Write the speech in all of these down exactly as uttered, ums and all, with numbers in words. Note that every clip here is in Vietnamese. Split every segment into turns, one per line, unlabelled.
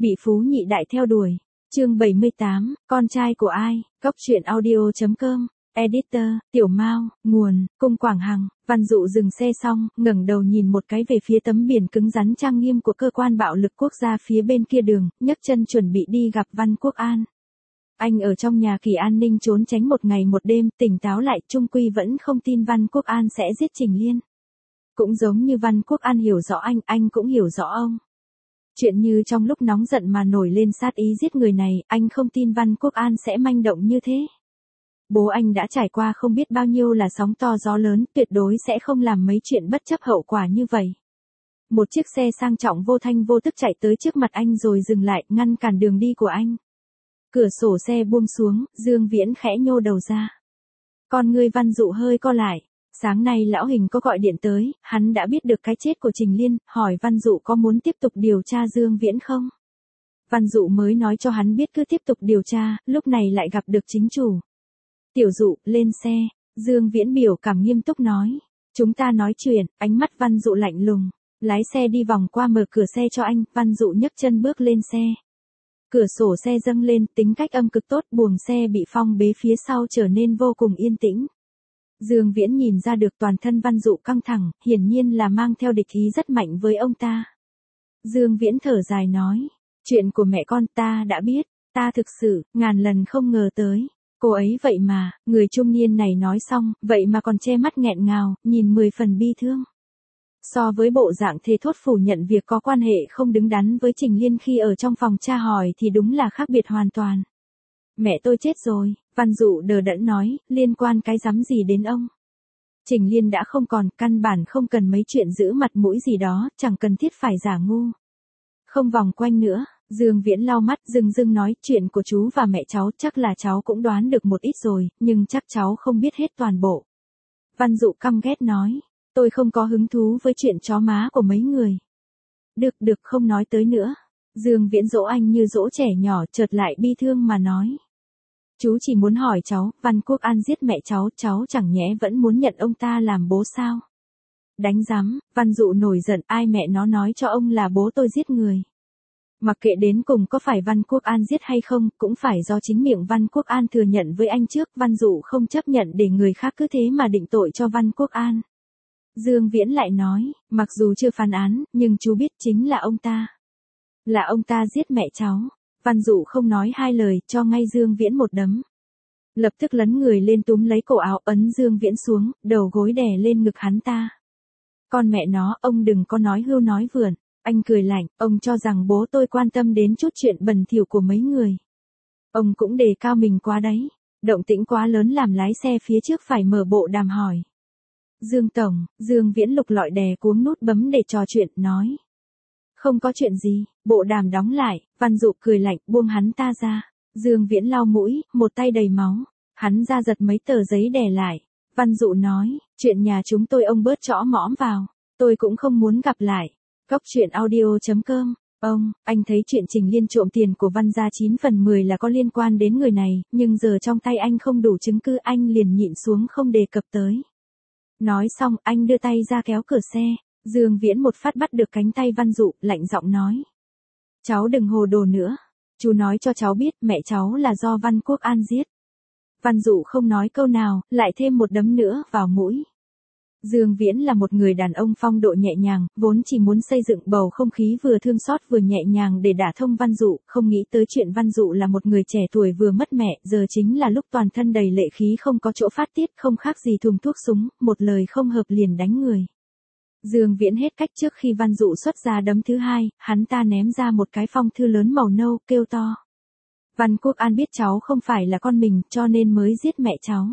Bị phú nhị đại theo đuổi. Chương bảy mươi tám, con trai của ai? Cốc truyện audio chấm com. Editor, Tiểu Mao, nguồn, Cung Quảng Hằng. Văn Dụ dừng xe xong, ngẩng đầu nhìn một cái về phía tấm biển cứng rắn trang nghiêm của cơ quan bạo lực quốc gia phía bên kia đường, nhấc chân chuẩn bị đi gặp Văn Quốc An. Anh ở trong nhà kỳ an ninh trốn tránh một ngày một đêm, tỉnh táo lại, chung quy vẫn không tin Văn Quốc An sẽ giết Trình Liên. Cũng giống như Văn Quốc An hiểu rõ anh, anh cũng hiểu rõ ông. Chuyện như trong lúc nóng giận mà nổi lên sát ý giết người này, anh không tin Văn Quốc An sẽ manh động như thế. Bố anh đã trải qua không biết bao nhiêu là sóng to gió lớn, tuyệt đối sẽ không làm mấy chuyện bất chấp hậu quả như vậy. Một chiếc xe sang trọng vô thanh vô tức chạy tới trước mặt anh rồi dừng lại, ngăn cản đường đi của anh. Cửa sổ xe buông xuống, Dương Viễn khẽ nhô đầu ra. Con ngươi Văn Dụ hơi co lại. Sáng nay lão Hình có gọi điện tới, hắn đã biết được cái chết của Trình Liên, hỏi Văn Dụ có muốn tiếp tục điều tra Dương Viễn không? Văn Dụ mới nói cho hắn biết cứ tiếp tục điều tra, lúc này lại gặp được chính chủ. Tiểu Dụ, lên xe. Dương Viễn biểu cảm nghiêm túc nói. Chúng ta nói chuyện, ánh mắt Văn Dụ lạnh lùng. Lái xe đi vòng qua mở cửa xe cho anh, Văn Dụ nhấc chân bước lên xe. Cửa sổ xe dâng lên, tính cách âm cực tốt, buồng xe bị phong bế phía sau trở nên vô cùng yên tĩnh. Dương Viễn nhìn ra được toàn thân Văn Dụ căng thẳng, hiển nhiên là mang theo địch ý rất mạnh với ông ta. Dương Viễn thở dài nói, chuyện của mẹ con ta đã biết, ta thực sự, ngàn lần không ngờ tới. Cô ấy vậy mà, người trung niên này nói xong, vậy mà còn che mắt nghẹn ngào, nhìn mười phần bi thương. So với bộ dạng thề thốt phủ nhận việc có quan hệ không đứng đắn với Trình Liên khi ở trong phòng tra hỏi thì đúng là khác biệt hoàn toàn. Mẹ tôi chết rồi, Văn Dụ đờ đẫn nói, liên quan cái rắm gì đến ông. Trình Liên đã không còn, căn bản không cần mấy chuyện giữ mặt mũi gì đó, chẳng cần thiết phải giả ngu. Không vòng quanh nữa, Dương Viễn lau mắt dưng dưng nói, chuyện của chú và mẹ cháu chắc là cháu cũng đoán được một ít rồi, nhưng chắc cháu không biết hết toàn bộ. Văn Dụ căm ghét nói, tôi không có hứng thú với chuyện chó má của mấy người. Được được không nói tới nữa. Dương Viễn dỗ anh như dỗ trẻ nhỏ, chợt lại bi thương mà nói. Chú chỉ muốn hỏi cháu, Văn Quốc An giết mẹ cháu, cháu chẳng nhẽ vẫn muốn nhận ông ta làm bố sao? Đánh rắm, Văn Dụ nổi giận, ai mẹ nó nói cho ông là bố tôi giết người. Mặc kệ đến cùng có phải Văn Quốc An giết hay không, cũng phải do chính miệng Văn Quốc An thừa nhận với anh trước, Văn Dụ không chấp nhận để người khác cứ thế mà định tội cho Văn Quốc An. Dương Viễn lại nói, mặc dù chưa phán án, nhưng chú biết chính là ông ta. Là ông ta giết mẹ cháu. Văn Dụ không nói hai lời, cho ngay Dương Viễn một đấm. Lập tức lấn người lên túm lấy cổ áo, ấn Dương Viễn xuống, đầu gối đè lên ngực hắn ta. Con mẹ nó, ông đừng có nói hưu nói vượn. Anh cười lạnh, ông cho rằng bố tôi quan tâm đến chút chuyện bẩn thỉu của mấy người. Ông cũng đề cao mình quá đấy. Động tĩnh quá lớn làm lái xe phía trước phải mở bộ đàm hỏi. Dương Tổng, Dương Viễn lục lọi đè cuống nút bấm để trò chuyện, nói. Không có chuyện gì, bộ đàm đóng lại, Văn Dụ cười lạnh, buông hắn ta ra. Dương Viễn lau mũi, một tay đầy máu. Hắn ra giật mấy tờ giấy đè lại. Văn Dụ nói, chuyện nhà chúng tôi ông bớt chõ mõm vào. Tôi cũng không muốn gặp lại. Cốc truyện audio chấm com. Ông, anh thấy chuyện Trình Liên trộm tiền của Văn gia chín phần mười là có liên quan đến người này, nhưng giờ trong tay anh không đủ chứng cứ, anh liền nhịn xuống không đề cập tới. Nói xong, anh đưa tay ra kéo cửa xe. Dương Viễn một phát bắt được cánh tay Văn Dụ, lạnh giọng nói. Cháu đừng hồ đồ nữa. Chú nói cho cháu biết mẹ cháu là do Văn Quốc An giết. Văn Dụ không nói câu nào, lại thêm một đấm nữa vào mũi. Dương Viễn là một người đàn ông phong độ nhẹ nhàng, vốn chỉ muốn xây dựng bầu không khí vừa thương xót vừa nhẹ nhàng để đả thông Văn Dụ, không nghĩ tới chuyện Văn Dụ là một người trẻ tuổi vừa mất mẹ, giờ chính là lúc toàn thân đầy lệ khí không có chỗ phát tiết, không khác gì thùng thuốc súng, một lời không hợp liền đánh người. Dương Viễn hết cách, trước khi Văn Dụ xuất ra đấm thứ hai, hắn ta ném ra một cái phong thư lớn màu nâu, kêu to. Văn Quốc An biết cháu không phải là con mình, cho nên mới giết mẹ cháu.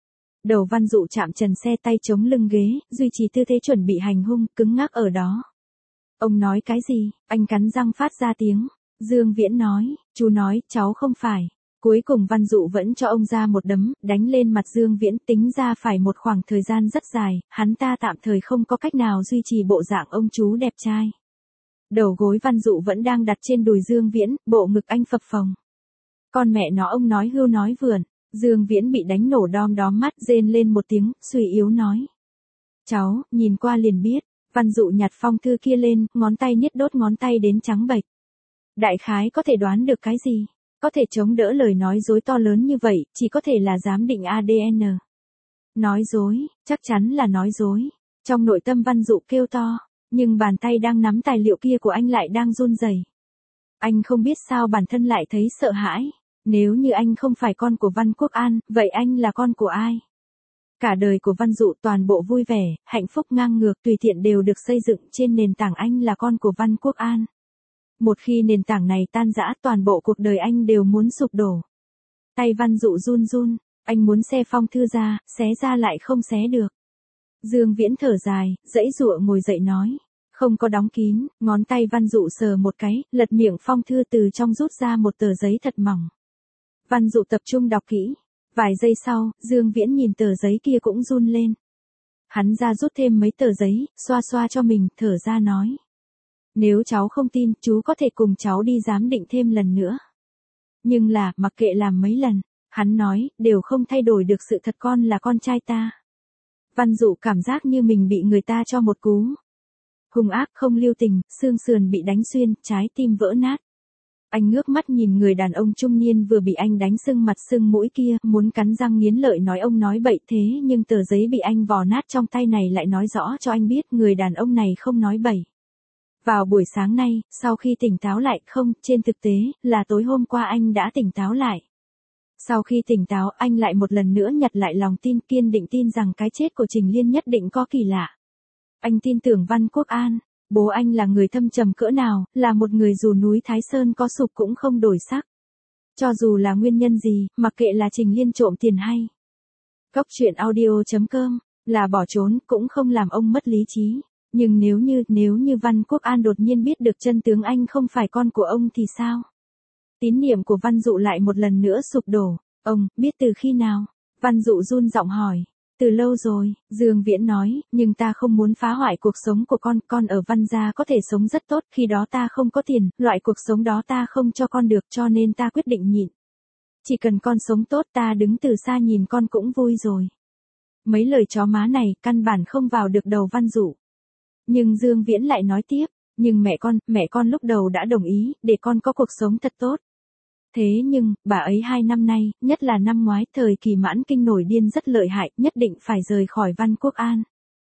Đầu Văn Dụ chạm trần xe, tay chống lưng ghế, duy trì tư thế chuẩn bị hành hung, cứng ngắc ở đó. Ông nói cái gì? Anh cắn răng phát ra tiếng. Dương Viễn nói, chú nói, cháu không phải. Cuối cùng Văn Dụ vẫn cho ông ra một đấm, đánh lên mặt Dương Viễn, tính ra phải một khoảng thời gian rất dài, hắn ta tạm thời không có cách nào duy trì bộ dạng ông chú đẹp trai. Đầu gối Văn Dụ vẫn đang đặt trên đùi Dương Viễn, bộ ngực anh phập phồng. Con mẹ nó, ông nói hưu nói vượn. Dương Viễn bị đánh nổ đom đóm mắt, rên lên một tiếng, suy yếu nói. Cháu, nhìn qua liền biết. Văn Dụ nhặt phong thư kia lên, ngón tay niết đốt ngón tay đến trắng bệch. Đại khái có thể đoán được cái gì? Có thể chống đỡ lời nói dối to lớn như vậy, chỉ có thể là giám định a đê en. Nói dối, chắc chắn là nói dối. Trong nội tâm Văn Dụ kêu to, nhưng bàn tay đang nắm tài liệu kia của anh lại đang run rẩy. Anh không biết sao bản thân lại thấy sợ hãi. Nếu như anh không phải con của Văn Quốc An, vậy anh là con của ai? Cả đời của Văn Dụ toàn bộ vui vẻ, hạnh phúc ngang ngược tùy tiện đều được xây dựng trên nền tảng anh là con của Văn Quốc An. Một khi nền tảng này tan rã toàn bộ cuộc đời anh đều muốn sụp đổ. Tay Văn Dụ run run, anh muốn xé phong thư ra, xé ra lại không xé được. Dương Viễn thở dài, dãy dụa ngồi dậy nói. Không có đóng kín, ngón tay Văn Dụ sờ một cái, lật miệng phong thư từ trong rút ra một tờ giấy thật mỏng. Văn Dụ tập trung đọc kỹ. Vài giây sau, Dương Viễn nhìn tờ giấy kia cũng run lên. Hắn ra rút thêm mấy tờ giấy, xoa xoa cho mình, thở ra nói. Nếu cháu không tin, chú có thể cùng cháu đi giám định thêm lần nữa. Nhưng là, mặc kệ làm mấy lần, hắn nói, đều không thay đổi được sự thật con là con trai ta. Văn Dụ cảm giác như mình bị người ta cho một cú. Hung ác không lưu tình, xương sườn bị đánh xuyên, trái tim vỡ nát. Anh ngước mắt nhìn người đàn ông trung niên vừa bị anh đánh sưng mặt sưng mũi kia, muốn cắn răng nghiến lợi nói ông nói bậy thế nhưng tờ giấy bị anh vò nát trong tay này lại nói rõ cho anh biết người đàn ông này không nói bậy. Vào buổi sáng nay, sau khi tỉnh táo lại không, trên thực tế, là tối hôm qua anh đã tỉnh táo lại. Sau khi tỉnh táo anh lại một lần nữa nhặt lại lòng tin kiên định tin rằng cái chết của Trình Liên nhất định có kỳ lạ. Anh tin tưởng Văn Quốc An. Bố anh là người thâm trầm cỡ nào, là một người dù núi Thái Sơn có sụp cũng không đổi sắc. Cho dù là nguyên nhân gì, mặc kệ là Trình Liên trộm tiền hay. Cốc truyện audio chấm com, là bỏ trốn cũng không làm ông mất lý trí. Nhưng nếu như, nếu như Văn Quốc An đột nhiên biết được chân tướng anh không phải con của ông thì sao? Tín niệm của Văn Dụ lại một lần nữa sụp đổ. Ông, biết từ khi nào? Văn Dụ run giọng hỏi. Từ lâu rồi, Dương Viễn nói, nhưng ta không muốn phá hoại cuộc sống của con, con ở Văn gia có thể sống rất tốt, khi đó ta không có tiền, loại cuộc sống đó ta không cho con được cho nên ta quyết định nhịn. Chỉ cần con sống tốt ta đứng từ xa nhìn con cũng vui rồi. Mấy lời chó má này căn bản không vào được đầu Văn Dụ. Nhưng Dương Viễn lại nói tiếp, nhưng mẹ con, mẹ con lúc đầu đã đồng ý, để con có cuộc sống thật tốt. Thế nhưng, bà ấy hai năm nay, nhất là năm ngoái, thời kỳ mãn kinh nổi điên rất lợi hại, nhất định phải rời khỏi Văn Quốc An.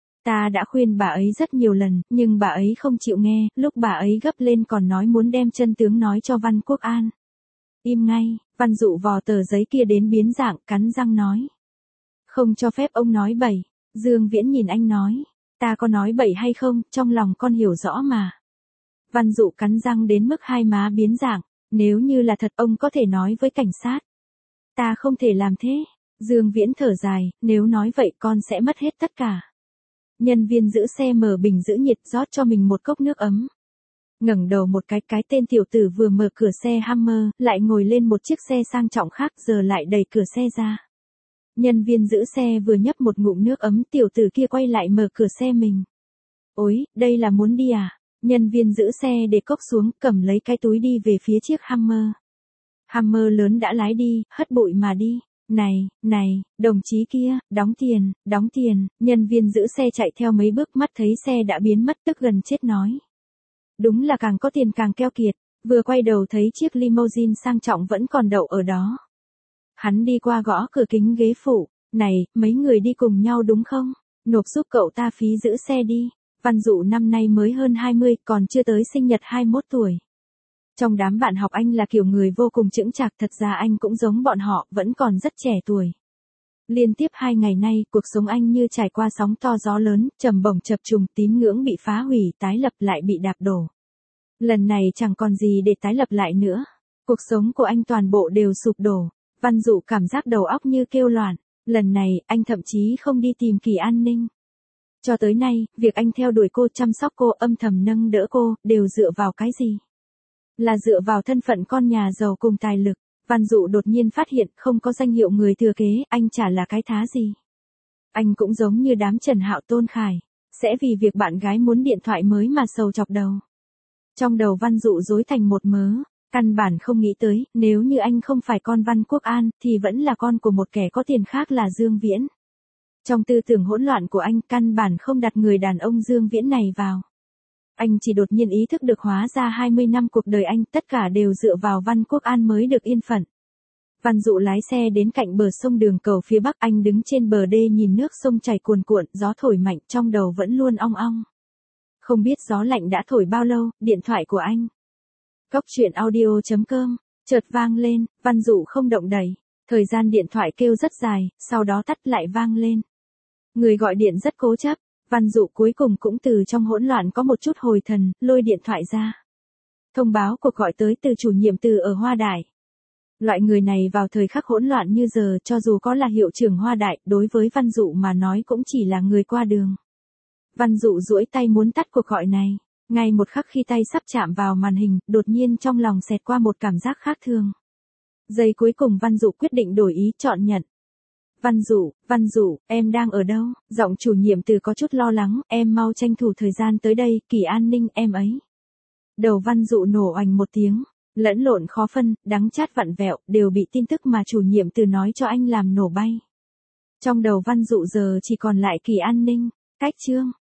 Ta đã khuyên bà ấy rất nhiều lần, nhưng bà ấy không chịu nghe, lúc bà ấy gấp lên còn nói muốn đem chân tướng nói cho Văn Quốc An. Im ngay, Văn Dụ vò tờ giấy kia đến biến dạng, cắn răng nói. Không cho phép ông nói bậy. Dương Viễn nhìn anh nói. Ta có nói bậy hay không, trong lòng con hiểu rõ mà. Văn Dụ cắn răng đến mức hai má biến dạng. Nếu như là thật ông có thể nói với cảnh sát. Ta không thể làm thế. Dương Viễn thở dài, nếu nói vậy con sẽ mất hết tất cả. Nhân viên giữ xe mở bình giữ nhiệt rót cho mình một cốc nước ấm. Ngẩng đầu một cái, cái tên tiểu tử vừa mở cửa xe Hummer, lại ngồi lên một chiếc xe sang trọng khác giờ lại đẩy cửa xe ra. Nhân viên giữ xe vừa nhấp một ngụm nước ấm tiểu tử kia quay lại mở cửa xe mình. Ôi, đây là muốn đi à? Nhân viên giữ xe để cốc xuống, cầm lấy cái túi đi về phía chiếc Hummer. Hummer lớn đã lái đi, hất bụi mà đi. Này, này, đồng chí kia, đóng tiền, đóng tiền. Nhân viên giữ xe chạy theo mấy bước mắt thấy xe đã biến mất tức gần chết nói. Đúng là càng có tiền càng keo kiệt, vừa quay đầu thấy chiếc limousine sang trọng vẫn còn đậu ở đó. Hắn đi qua gõ cửa kính ghế phụ, này, mấy người đi cùng nhau đúng không? Nộp giúp cậu ta phí giữ xe đi. Văn Dụ năm nay mới hơn hai mươi, còn chưa tới sinh nhật hai mươi mốt tuổi. Trong đám bạn học anh là kiểu người vô cùng chững chạc, thật ra anh cũng giống bọn họ, vẫn còn rất trẻ tuổi. Liên tiếp hai ngày nay, cuộc sống anh như trải qua sóng to gió lớn, trầm bổng chập trùng, tín ngưỡng bị phá hủy, tái lập lại bị đạp đổ. Lần này chẳng còn gì để tái lập lại nữa. Cuộc sống của anh toàn bộ đều sụp đổ. Văn Dụ cảm giác đầu óc như kêu loạn. Lần này, anh thậm chí không đi tìm Kỳ An Ninh. Cho tới nay, việc anh theo đuổi cô, chăm sóc cô, âm thầm nâng đỡ cô, đều dựa vào cái gì? Là dựa vào thân phận con nhà giàu cùng tài lực. Văn Dụ đột nhiên phát hiện không có danh hiệu người thừa kế, anh chả là cái thá gì. Anh cũng giống như đám Trần Hạo Tôn Khải, sẽ vì việc bạn gái muốn điện thoại mới mà sầu chọc đầu. Trong đầu Văn Dụ rối thành một mớ, căn bản không nghĩ tới, nếu như anh không phải con Văn Quốc An, thì vẫn là con của một kẻ có tiền khác là Dương Viễn. Trong tư tưởng hỗn loạn của anh, căn bản không đặt người đàn ông Dương Viễn này vào. Anh chỉ đột nhiên ý thức được hóa ra hai mươi năm cuộc đời anh tất cả đều dựa vào Văn Quốc An mới được yên phận. Văn Dụ lái xe đến cạnh bờ sông đường cầu phía bắc, anh đứng trên bờ đê nhìn nước sông chảy cuồn cuộn, gió thổi mạnh, trong đầu vẫn luôn ong ong. Không biết gió lạnh đã thổi bao lâu, điện thoại của anh. Cốc truyện audio chấm com, chợt vang lên, Văn Dụ không động đậy. Thời gian điện thoại kêu rất dài, sau đó tắt lại vang lên. Người gọi điện rất cố chấp, Văn Dụ cuối cùng cũng từ trong hỗn loạn có một chút hồi thần, lôi điện thoại ra. Thông báo cuộc gọi tới từ chủ nhiệm từ ở Hoa Đại. Loại người này vào thời khắc hỗn loạn như giờ, cho dù có là hiệu trưởng Hoa Đại, đối với Văn Dụ mà nói cũng chỉ là người qua đường. Văn Dụ duỗi tay muốn tắt cuộc gọi này. Ngay một khắc khi tay sắp chạm vào màn hình, đột nhiên trong lòng xẹt qua một cảm giác khác thường. Giây cuối cùng Văn Dụ quyết định đổi ý, chọn nhận. Văn Dụ, Văn Dụ, em đang ở đâu? Giọng chủ nhiệm từ có chút lo lắng, em mau tranh thủ thời gian tới đây, Kỳ An Ninh, em ấy. Đầu Văn Dụ nổ oành một tiếng, lẫn lộn khó phân, đắng chát vặn vẹo, đều bị tin tức mà chủ nhiệm từ nói cho anh làm nổ bay. Trong đầu Văn Dụ giờ chỉ còn lại Kỳ An Ninh, cách chương.